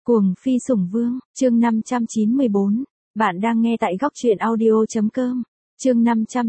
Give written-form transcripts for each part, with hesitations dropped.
Cuồng phi sủng vương, chương 594. Bạn đang nghe tại góc truyện audio.com. Chương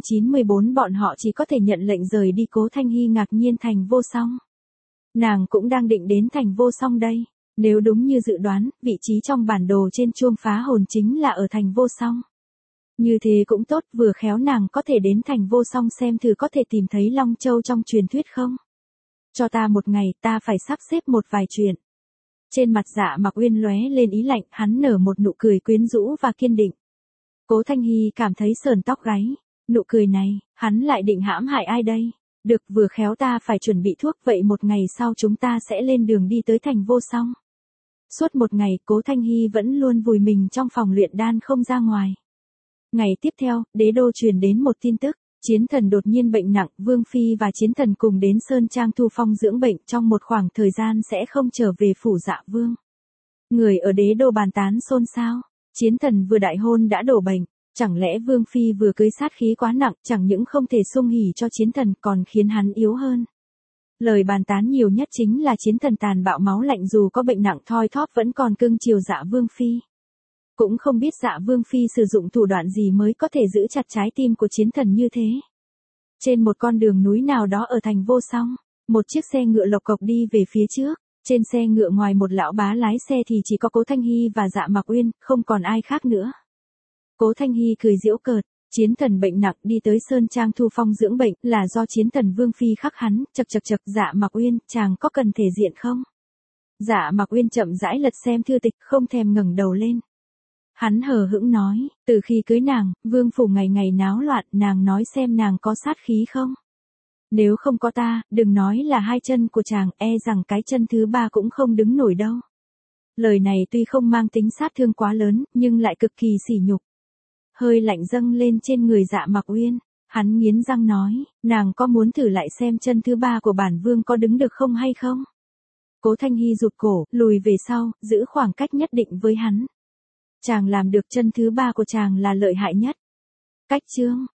594 bọn họ chỉ có thể nhận lệnh rời đi. Cố Thanh Hy ngạc nhiên thành vô song. Nàng cũng đang định đến thành vô song đây. Nếu đúng như dự đoán, vị trí trong bản đồ trên chuông phá hồn chính là ở thành vô song. Như thế cũng tốt, vừa khéo nàng có thể đến thành vô song xem thử có thể tìm thấy Long Châu trong truyền thuyết không. Cho ta một ngày, ta phải sắp xếp một vài chuyện. Trên mặt Dạ Mặc Uyên lóe lên ý lạnh, hắn nở một nụ cười quyến rũ và kiên định. Cố Thanh Hy cảm thấy sờn tóc gáy. Nụ cười này, hắn lại định hãm hại ai đây? Được, vừa khéo ta phải chuẩn bị thuốc, vậy một ngày sau chúng ta sẽ lên đường đi tới thành vô song. Suốt một ngày, Cố Thanh Hy vẫn luôn vùi mình trong phòng luyện đan không ra ngoài. Ngày tiếp theo, đế đô truyền đến một tin tức. Chiến thần đột nhiên bệnh nặng, Vương Phi và chiến thần cùng đến Sơn Trang thu phong dưỡng bệnh, trong một khoảng thời gian sẽ không trở về phủ Dạ Vương. Người ở đế đô bàn tán xôn xao, chiến thần vừa đại hôn đã đổ bệnh, chẳng lẽ Vương Phi vừa cưới sát khí quá nặng, chẳng những không thể sung hỉ cho chiến thần còn khiến hắn yếu hơn. Lời bàn tán nhiều nhất chính là chiến thần tàn bạo máu lạnh, dù có bệnh nặng thoi thóp vẫn còn cưng chiều Dạ Vương Phi. Cũng không biết Dạ Vương Phi sử dụng thủ đoạn gì mới có thể giữ chặt trái tim của chiến thần như thế. Trên một con đường núi nào đó ở thành vô song, một chiếc xe ngựa lộc cộc đi về phía trước. Trên xe ngựa ngoài một lão bá lái xe thì chỉ có Cố Thanh Hy và Dạ Mặc Uyên, không còn ai khác nữa. Cố Thanh Hy cười giễu cợt, chiến thần bệnh nặng đi tới Sơn Trang thu phong dưỡng bệnh là do chiến thần Vương Phi khắc hắn, chậc Dạ Mặc Uyên, chàng có cần thể diện không? Dạ Mặc Uyên chậm rãi lật xem thư tịch, không thèm ngẩng đầu lên. Hắn hờ hững nói, từ khi cưới nàng, vương phủ ngày ngày náo loạn, nàng nói xem nàng có sát khí không? Nếu không có ta, đừng nói là hai chân của chàng, e rằng cái chân thứ ba cũng không đứng nổi đâu. Lời này tuy không mang tính sát thương quá lớn, nhưng lại cực kỳ sỉ nhục. Hơi lạnh dâng lên trên người Dạ Mặc Uyên, hắn nghiến răng nói, nàng có muốn thử lại xem chân thứ ba của bản vương có đứng được không hay không? Cố Thanh Hy rụt cổ, lùi về sau, giữ khoảng cách nhất định với hắn. Chàng làm được, chân thứ ba của chàng là lợi hại nhất. Cách chương,